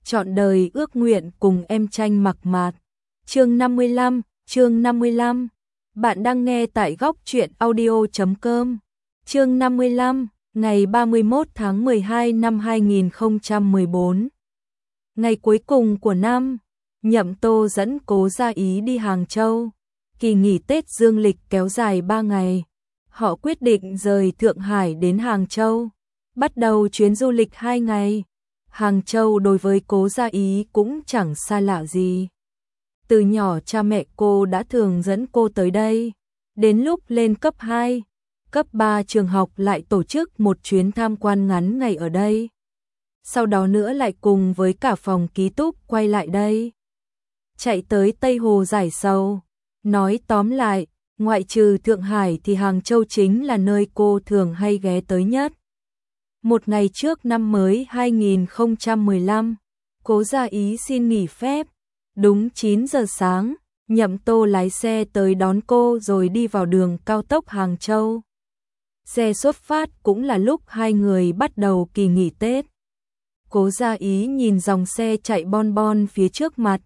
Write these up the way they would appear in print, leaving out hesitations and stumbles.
trọn đời ước nguyện cùng em tranh mặc mạt. Chương 55, bạn đang nghe tại góc truyện audio.com. Chương 55, ngày 31 tháng 12 năm 2014. Ngày cuối cùng của năm, Nhậm Tô dẫn Cố Gia Ý đi Hàng Châu. Kỳ nghỉ Tết dương lịch kéo dài 3 ngày. Họ quyết định rời Thượng Hải đến Hàng Châu, bắt đầu chuyến du lịch 2 ngày. Hàng Châu đối với Cố Gia Ý cũng chẳng xa lạ gì. Từ nhỏ cha mẹ cô đã thường dẫn cô tới đây. Đến lúc lên cấp 2, cấp 3 trường học lại tổ chức một chuyến tham quan ngắn ngày ở đây. Sau đó nữa lại cùng với cả phòng ký túc quay lại đây. Chạy tới Tây Hồ giải sầu. Nói tóm lại, ngoại trừ Thượng Hải thì Hàng Châu chính là nơi cô thường hay ghé tới nhất. Một ngày trước năm mới 2015, Cố Gia Ý xin nghỉ phép. Đúng 9 giờ sáng, Nhậm Tô lái xe tới đón cô rồi đi vào đường cao tốc Hàng Châu. Xe xuất phát cũng là lúc hai người bắt đầu kỳ nghỉ Tết. Cố Gia Ý nhìn dòng xe chạy bon bon phía trước mặt.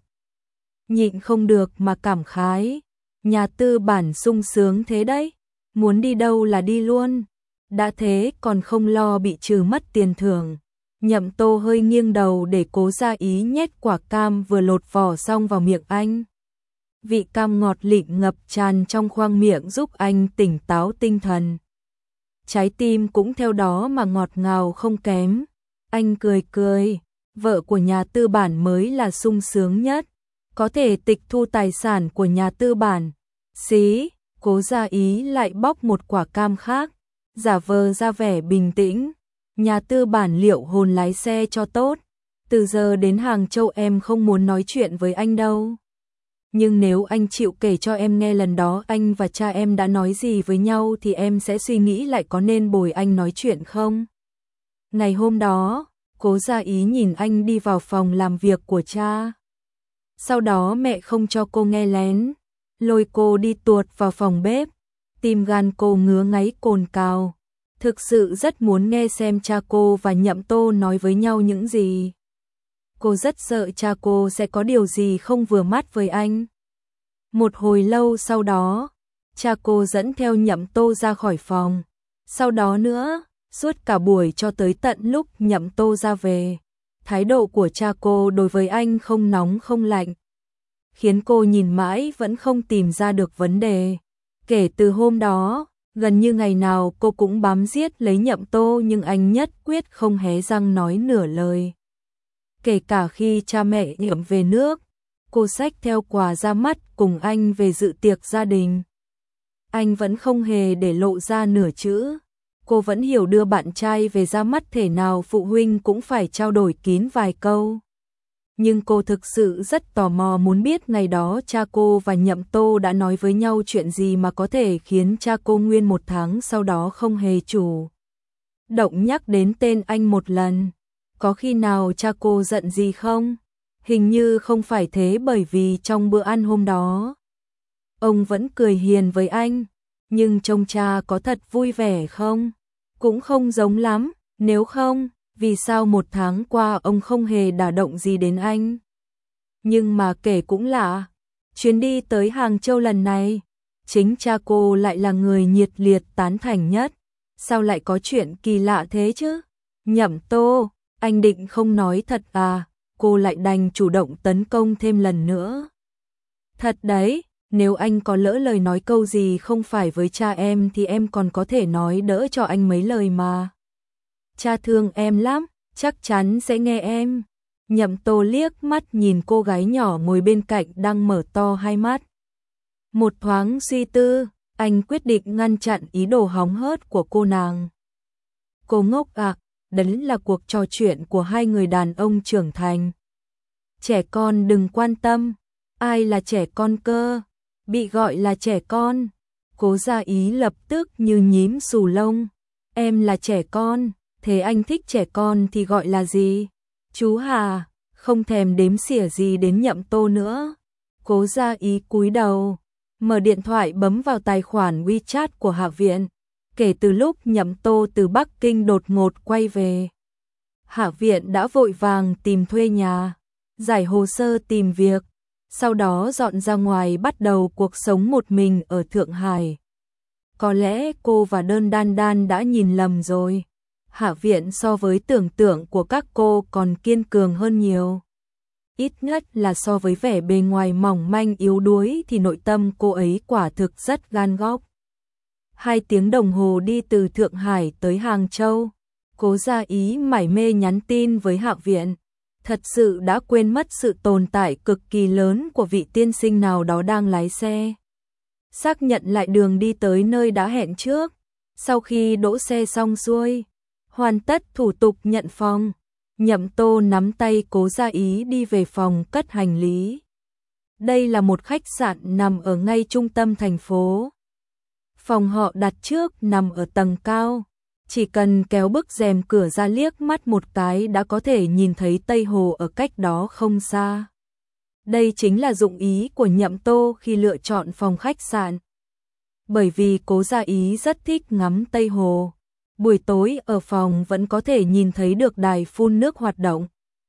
Nhịn không được mà cảm khái. Nhà tư bản sung sướng thế đấy. Muốn đi đâu là đi luôn. Đã thế còn không lo bị trừ mất tiền thưởng. Nhậm Tô hơi nghiêng đầu để Cố Gia Ý nhét quả cam vừa lột vỏ xong vào miệng anh. Vị cam ngọt lịm ngập tràn trong khoang miệng giúp anh tỉnh táo tinh thần. Trái tim cũng theo đó mà ngọt ngào không kém. Anh cười cười, vợ của nhà tư bản mới là sung sướng nhất. Có thể tịch thu tài sản của nhà tư bản. Xí, Cố Gia Ý lại bóc một quả cam khác, giả vờ ra vẻ bình tĩnh. Nhà tư bản liệu hồn lái xe cho tốt. Từ giờ đến Hàng Châu em không muốn nói chuyện với anh đâu. Nhưng nếu anh chịu kể cho em nghe lần đó anh và cha em đã nói gì với nhau thì em sẽ suy nghĩ lại có nên bồi anh nói chuyện không. Ngày hôm đó, Cố Gia Ý nhìn anh đi vào phòng làm việc của cha. Sau đó mẹ không cho cô nghe lén, lôi cô đi tuột vào phòng bếp. Tim gan cô ngứa ngáy cồn cào. Thực sự rất muốn nghe xem cha cô và Nhậm Tô nói với nhau những gì. Cô rất sợ cha cô sẽ có điều gì không vừa mắt với anh. Một hồi lâu sau đó, cha cô dẫn theo Nhậm Tô ra khỏi phòng. Sau đó nữa, suốt cả buổi cho tới tận lúc Nhậm Tô ra về, thái độ của cha cô đối với anh không nóng không lạnh, khiến cô nhìn mãi vẫn không tìm ra được vấn đề. Kể từ hôm đó, gần như ngày nào cô cũng bám giết lấy Nhậm Tô nhưng anh nhất quyết không hé răng nói nửa lời. Kể cả khi cha mẹ Nhậm về nước, cô xách theo quà ra mắt cùng anh về dự tiệc gia đình. Anh vẫn không hề để lộ ra nửa chữ. Cô vẫn hiểu đưa bạn trai về ra mắt thể nào phụ huynh cũng phải trao đổi kín vài câu. Nhưng cô thực sự rất tò mò muốn biết ngày đó cha cô và Nhậm Tô đã nói với nhau chuyện gì mà có thể khiến cha cô nguyên một tháng sau đó không hề chủ động nhắc đến tên anh một lần. Có khi nào cha cô giận gì không? Hình như không phải thế, bởi vì trong bữa ăn hôm đó, ông vẫn cười hiền với anh. Nhưng trông cha có thật vui vẻ không? Cũng không giống lắm. Nếu không, vì sao một tháng qua ông không hề đả động gì đến anh? Nhưng mà kể cũng lạ, chuyến đi tới Hàng Châu lần này, chính cha cô lại là người nhiệt liệt tán thành nhất. Sao lại có chuyện kỳ lạ thế chứ? Nhậm Tô, anh định không nói thật à? Cô lại đành chủ động tấn công thêm lần nữa. Thật đấy, nếu anh có lỡ lời nói câu gì không phải với cha em thì em còn có thể nói đỡ cho anh mấy lời mà. Cha thương em lắm, chắc chắn sẽ nghe em. Nhậm Tô liếc mắt nhìn cô gái nhỏ ngồi bên cạnh đang mở to hai mắt. Một thoáng suy tư, anh quyết định ngăn chặn ý đồ hóng hớt của cô nàng. Cô ngốc ạ, đấy là cuộc trò chuyện của hai người đàn ông trưởng thành. Trẻ con đừng quan tâm, ai là trẻ con cơ, bị gọi là trẻ con. Cố Gia Ý lập tức như nhím xù lông. Em là trẻ con, thế anh thích trẻ con thì gọi là gì? Chú Hà, không thèm đếm xỉa gì đến Nhậm Tô nữa. Cố Gia Ý cúi đầu, mở điện thoại bấm vào tài khoản WeChat của Hạ viện. Kể từ lúc Nhậm Tô từ Bắc Kinh đột ngột quay về Hạ Viện đã vội vàng tìm thuê nhà, giải hồ sơ tìm việc, sau đó dọn ra ngoài bắt đầu cuộc sống một mình ở Thượng Hải. Có lẽ cô và Đơn Đan Đan đã nhìn lầm rồi. Hạ Viện so với tưởng tượng của các cô còn kiên cường hơn nhiều. Ít nhất là so với vẻ bề ngoài mỏng manh yếu đuối thì nội tâm cô ấy quả thực rất gan góc. 2 tiếng đồng hồ đi từ Thượng Hải tới Hàng Châu. Cố Gia Ý mải mê nhắn tin với Hạ Viện. Thật sự đã quên mất sự tồn tại cực kỳ lớn của vị tiên sinh nào đó đang lái xe. Xác nhận lại đường đi tới nơi đã hẹn trước. Sau khi đỗ xe xong xuôi, hoàn tất thủ tục nhận phòng, Nhậm Tô nắm tay Cố Gia Ý đi về phòng cất hành lý. Đây là một khách sạn nằm ở ngay trung tâm thành phố. Phòng họ đặt trước nằm ở tầng cao, chỉ cần kéo bức rèm cửa ra liếc mắt một cái đã có thể nhìn thấy Tây Hồ ở cách đó không xa. Đây chính là dụng ý của Nhậm Tô khi lựa chọn phòng khách sạn. Bởi vì Cố Gia Ý rất thích ngắm Tây Hồ, buổi tối ở phòng vẫn có thể nhìn thấy được đài phun nước hoạt động.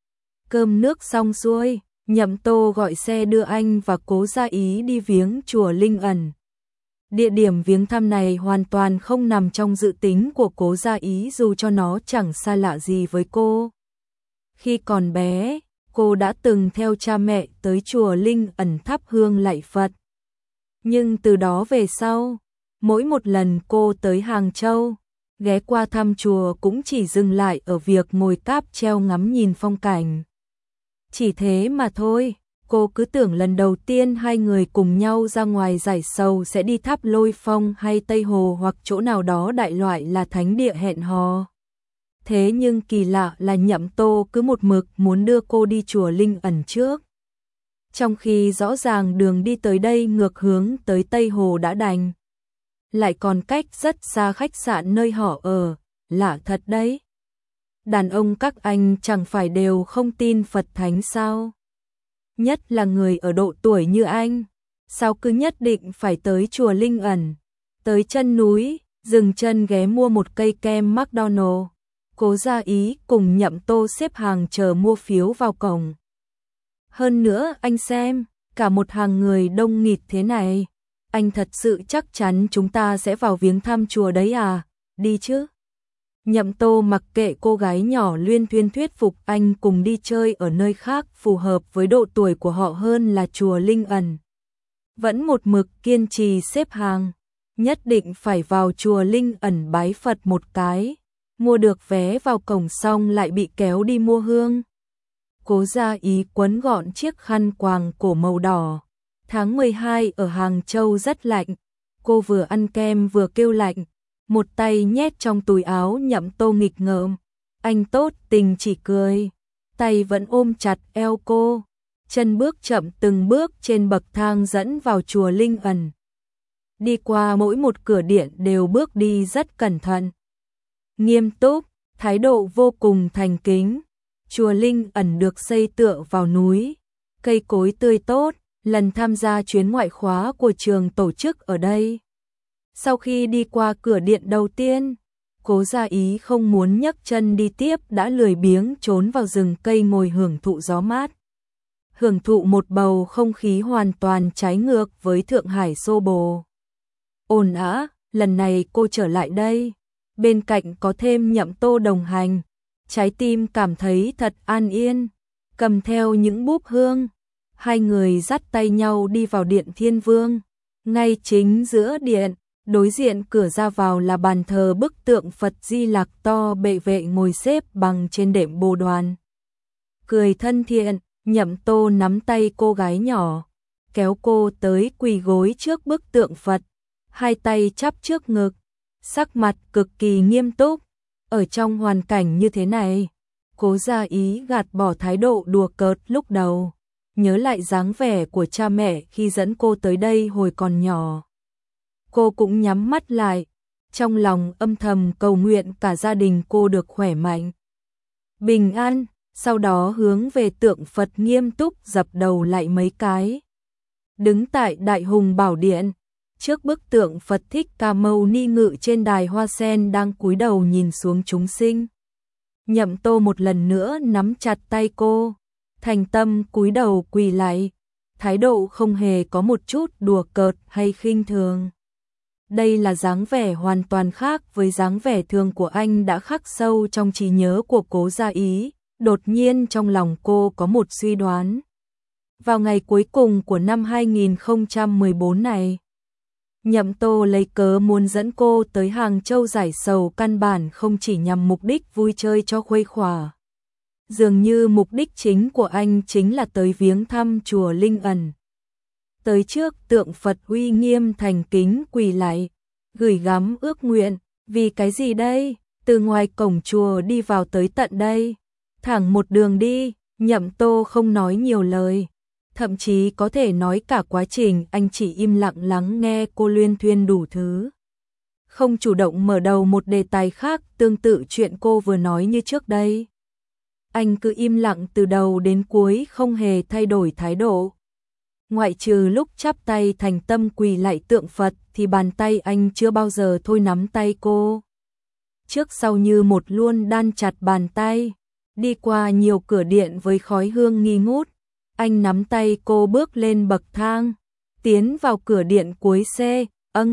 Cơm nước xong xuôi, Nhậm Tô gọi xe đưa anh và Cố Gia Ý đi viếng chùa Linh Ẩn. Địa điểm viếng thăm này hoàn toàn không nằm trong dự tính của Cố Gia Ý dù cho nó chẳng xa lạ gì với cô. Khi còn bé, cô đã từng theo cha mẹ tới chùa Linh Ẩn thắp hương lạy Phật. Nhưng từ đó về sau, mỗi một lần cô tới Hàng Châu, ghé qua thăm chùa cũng chỉ dừng lại ở việc ngồi cáp treo ngắm nhìn phong cảnh. Chỉ thế mà thôi, cô cứ tưởng lần đầu tiên hai người cùng nhau ra ngoài giải sầu sẽ đi tháp Lôi Phong hay Tây Hồ hoặc chỗ nào đó đại loại là thánh địa hẹn hò. Thế nhưng kỳ lạ là Nhậm Tô cứ một mực muốn đưa cô đi chùa Linh Ẩn trước. Trong khi rõ ràng đường đi tới đây ngược hướng tới Tây Hồ đã đành. Lại còn cách rất xa khách sạn nơi họ ở, lạ thật đấy. Đàn ông các anh chẳng phải đều không tin Phật Thánh sao? Nhất là người ở độ tuổi như anh, sao cứ nhất định phải tới chùa Linh Ẩn, tới chân núi, dừng chân ghé mua một cây kem McDonald's. Cố Gia Ý cùng Nhậm Tô xếp hàng chờ mua phiếu vào cổng. Hơn nữa anh xem, cả một hàng người đông nghịt thế này, anh thật sự chắc chắn chúng ta sẽ vào viếng thăm chùa đấy à, đi chứ. Nhậm Tô mặc kệ cô gái nhỏ luyên thuyên thuyết phục anh cùng đi chơi ở nơi khác phù hợp với độ tuổi của họ hơn là chùa Linh Ẩn. Vẫn một mực kiên trì xếp hàng, nhất định phải vào chùa Linh Ẩn bái Phật một cái, mua được vé vào cổng xong lại bị kéo đi mua hương. Cố Gia Ý quấn gọn chiếc khăn quàng cổ màu đỏ. Tháng 12 ở Hàng Châu rất lạnh, cô vừa ăn kem vừa kêu lạnh, một tay nhét trong túi áo. Nhậm Tô nghịch ngợm, anh tốt tình chỉ cười, tay vẫn ôm chặt eo cô, chân bước chậm từng bước trên bậc thang dẫn vào chùa Linh Ẩn. Đi qua mỗi một cửa điện đều bước đi rất cẩn thận, nghiêm túc, thái độ vô cùng thành kính. Chùa Linh Ẩn được xây tựa vào núi, cây cối tươi tốt, lần tham gia chuyến ngoại khóa của trường tổ chức ở đây. Sau khi đi qua cửa điện đầu tiên, Cố Gia Ý không muốn nhấc chân đi tiếp đã lười biếng trốn vào rừng cây ngồi hưởng thụ gió mát. Hưởng thụ một bầu không khí hoàn toàn trái ngược với Thượng Hải xô bồ. Ồn ào, lần này cô trở lại đây, bên cạnh có thêm Nhậm Tô đồng hành, trái tim cảm thấy thật an yên, cầm theo những búp hương. Hai người dắt tay nhau đi vào điện Thiên Vương, ngay chính giữa điện, đối diện cửa ra vào là bàn thờ bức tượng Phật Di Lặc to bệ vệ ngồi xếp bằng trên đệm bồ đoàn. Cười thân thiện, Nhậm Tô nắm tay cô gái nhỏ, kéo cô tới quỳ gối trước bức tượng Phật, hai tay chắp trước ngực, sắc mặt cực kỳ nghiêm túc. Ở trong hoàn cảnh như thế này, Cố Gia Ý gạt bỏ thái độ đùa cợt lúc đầu, nhớ lại dáng vẻ của cha mẹ khi dẫn cô tới đây hồi còn nhỏ. Cô cũng nhắm mắt lại, trong lòng âm thầm cầu nguyện cả gia đình cô được khỏe mạnh, bình an, sau đó hướng về tượng Phật nghiêm túc dập đầu lại mấy cái. Đứng tại Đại Hùng Bảo Điện, trước bức tượng Phật Thích Ca Mâu Ni ngự trên đài hoa sen đang cúi đầu nhìn xuống chúng sinh. Nhậm Tô một lần nữa nắm chặt tay cô, thành tâm cúi đầu quỳ lại, thái độ không hề có một chút đùa cợt hay khinh thường. Đây là dáng vẻ hoàn toàn khác với dáng vẻ thường của anh đã khắc sâu trong trí nhớ của Cố Gia Ý. Đột nhiên trong lòng cô có một suy đoán. Vào ngày cuối cùng của năm 2014 này, Nhậm Tô lấy cớ muốn dẫn cô tới Hàng Châu giải sầu căn bản không chỉ nhằm mục đích vui chơi cho khuây khỏa. Dường như mục đích chính của anh chính là tới viếng thăm chùa Linh Ẩn. Tới trước tượng Phật uy nghiêm thành kính quỳ lại, gửi gắm ước nguyện. Vì cái gì đây? Từ ngoài cổng chùa đi vào tới tận đây, thẳng một đường đi. Nhậm Tô không nói nhiều lời, thậm chí có thể nói cả quá trình anh chỉ im lặng lắng nghe cô luyên thuyên đủ thứ. Không chủ động mở đầu một đề tài khác tương tự chuyện cô vừa nói như trước đây. Anh cứ im lặng từ đầu đến cuối không hề thay đổi thái độ. Ngoại trừ lúc chắp tay thành tâm quỳ lạy tượng Phật thì bàn tay anh chưa bao giờ thôi nắm tay cô. Trước sau như một luôn đan chặt bàn tay, đi qua nhiều cửa điện với khói hương nghi ngút. Anh nắm tay cô bước lên bậc thang, tiến vào cửa điện cuối xe,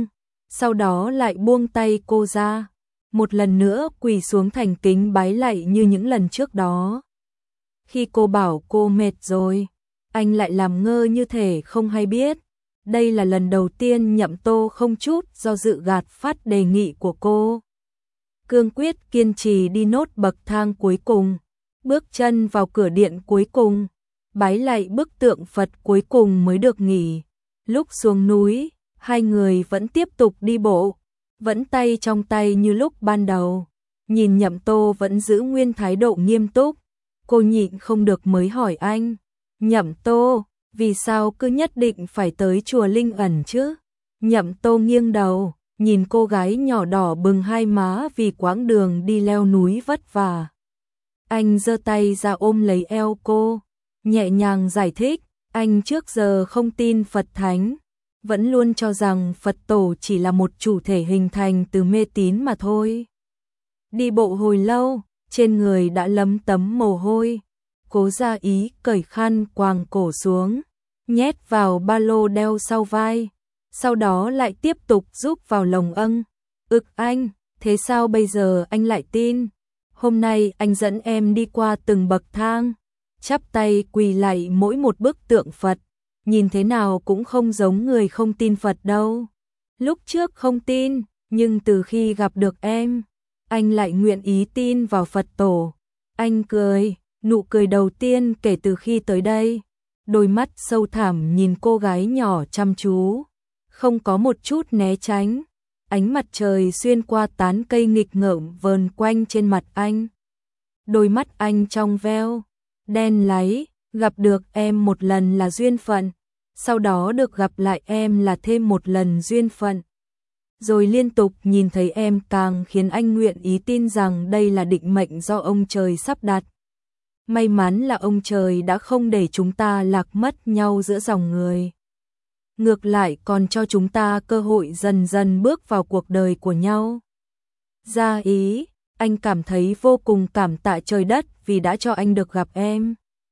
sau đó lại buông tay cô ra. Một lần nữa quỳ xuống thành kính bái lạy như những lần trước đó. Khi cô bảo cô mệt rồi, anh lại làm ngơ như thể không hay biết. Đây là lần đầu tiên Nhậm Tô không chút do dự gạt phát đề nghị của cô. Cương quyết kiên trì đi nốt bậc thang cuối cùng, bước chân vào cửa điện cuối cùng, bái lạy bức tượng Phật cuối cùng mới được nghỉ. Lúc xuống núi, hai người vẫn tiếp tục đi bộ, vẫn tay trong tay như lúc ban đầu. Nhìn Nhậm Tô vẫn giữ nguyên thái độ nghiêm túc, cô nhịn không được mới hỏi anh, Nhậm Tô, vì sao cứ nhất định phải tới chùa Linh Ẩn chứ? Nhậm Tô nghiêng đầu, nhìn cô gái nhỏ đỏ bừng hai má vì quãng đường đi leo núi vất vả. Anh giơ tay ra ôm lấy eo cô, nhẹ nhàng giải thích, anh trước giờ không tin Phật Thánh, vẫn luôn cho rằng Phật Tổ chỉ là một chủ thể hình thành từ mê tín mà thôi. Đi bộ hồi lâu, trên người đã lấm tấm mồ hôi. Cố Gia Ý cởi khăn quàng cổ xuống, nhét vào ba lô đeo sau vai, sau đó lại tiếp tục giúp vào lồng âng. Anh, thế sao bây giờ anh lại tin? Hôm nay anh dẫn em đi qua từng bậc thang, chắp tay quỳ lạy mỗi một bức tượng Phật, nhìn thế nào cũng không giống người không tin Phật đâu. Lúc trước không tin, nhưng từ khi gặp được em, anh lại nguyện ý tin vào Phật Tổ. Anh cười, nụ cười đầu tiên kể từ khi tới đây. Đôi mắt sâu thẳm nhìn cô gái nhỏ chăm chú, không có một chút né tránh. Ánh mặt trời xuyên qua tán cây nghịch ngợm vờn quanh trên mặt anh. Đôi mắt anh trong veo, đen láy, gặp được em một lần là duyên phận, sau đó được gặp lại em là thêm một lần duyên phận. Rồi liên tục nhìn thấy em càng khiến anh nguyện ý tin rằng đây là định mệnh do ông trời sắp đặt. May mắn là ông trời đã không để chúng ta lạc mất nhau giữa dòng người. Ngược lại còn cho chúng ta cơ hội dần dần bước vào cuộc đời của nhau. Gia Ý, anh cảm thấy vô cùng cảm tạ trời đất vì đã cho anh được gặp em.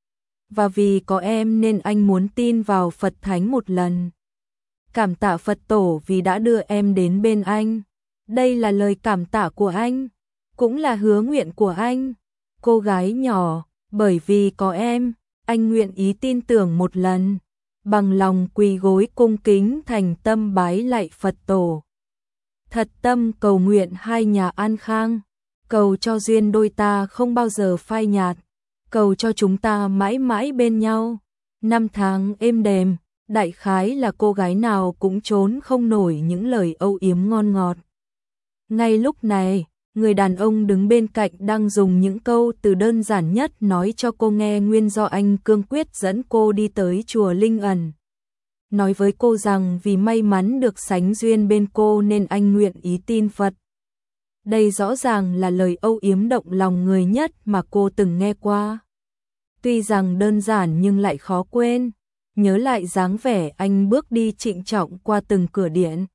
Và vì có em nên anh muốn tin vào Phật Thánh một lần. Cảm tạ Phật Tổ vì đã đưa em đến bên anh. Đây là lời cảm tạ của anh, cũng là hứa nguyện của anh. Cô gái nhỏ, bởi vì có em, anh nguyện ý tin tưởng một lần. Bằng lòng quỳ gối cung kính thành tâm bái lạy Phật Tổ. Thật tâm cầu nguyện hai nhà an khang, cầu cho duyên đôi ta không bao giờ phai nhạt, cầu cho chúng ta mãi mãi bên nhau. Năm tháng êm đềm, đại khái là cô gái nào cũng trốn không nổi những lời âu yếm ngon ngọt. Ngay lúc này, người đàn ông đứng bên cạnh đang dùng những câu từ đơn giản nhất nói cho cô nghe nguyên do anh cương quyết dẫn cô đi tới chùa Linh Ẩn. Nói với cô rằng vì may mắn được sánh duyên bên cô nên anh nguyện ý tin Phật. Đây rõ ràng là lời âu yếm động lòng người nhất mà cô từng nghe qua. Tuy rằng đơn giản nhưng lại khó quên, nhớ lại dáng vẻ anh bước đi trịnh trọng qua từng cửa điện.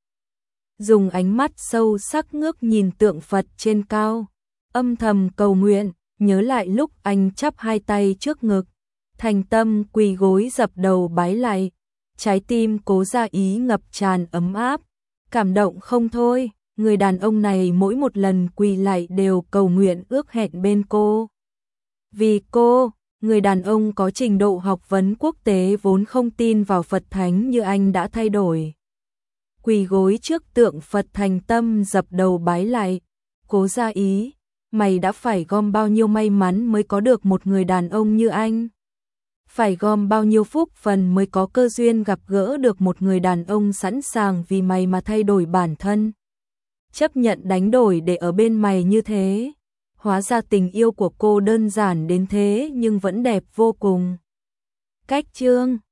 Dùng ánh mắt sâu sắc ngước nhìn tượng Phật trên cao, âm thầm cầu nguyện, nhớ lại lúc anh chắp hai tay trước ngực, thành tâm quỳ gối dập đầu bái lạy, trái tim Cố Gia Ý ngập tràn ấm áp, cảm động không thôi. Người đàn ông này mỗi một lần quỳ lạy đều cầu nguyện ước hẹn bên cô. Vì cô, người đàn ông có trình độ học vấn quốc tế vốn không tin vào Phật Thánh như anh đã thay đổi. Quỳ gối trước tượng Phật thành tâm dập đầu bái lạy, Cố Gia Ý, mày đã phải gom bao nhiêu may mắn mới có được một người đàn ông như anh. Phải gom bao nhiêu phúc phần mới có cơ duyên gặp gỡ được một người đàn ông sẵn sàng vì mày mà thay đổi bản thân. Chấp nhận đánh đổi để ở bên mày như thế. Hóa ra tình yêu của cô đơn giản đến thế nhưng vẫn đẹp vô cùng. Cách chương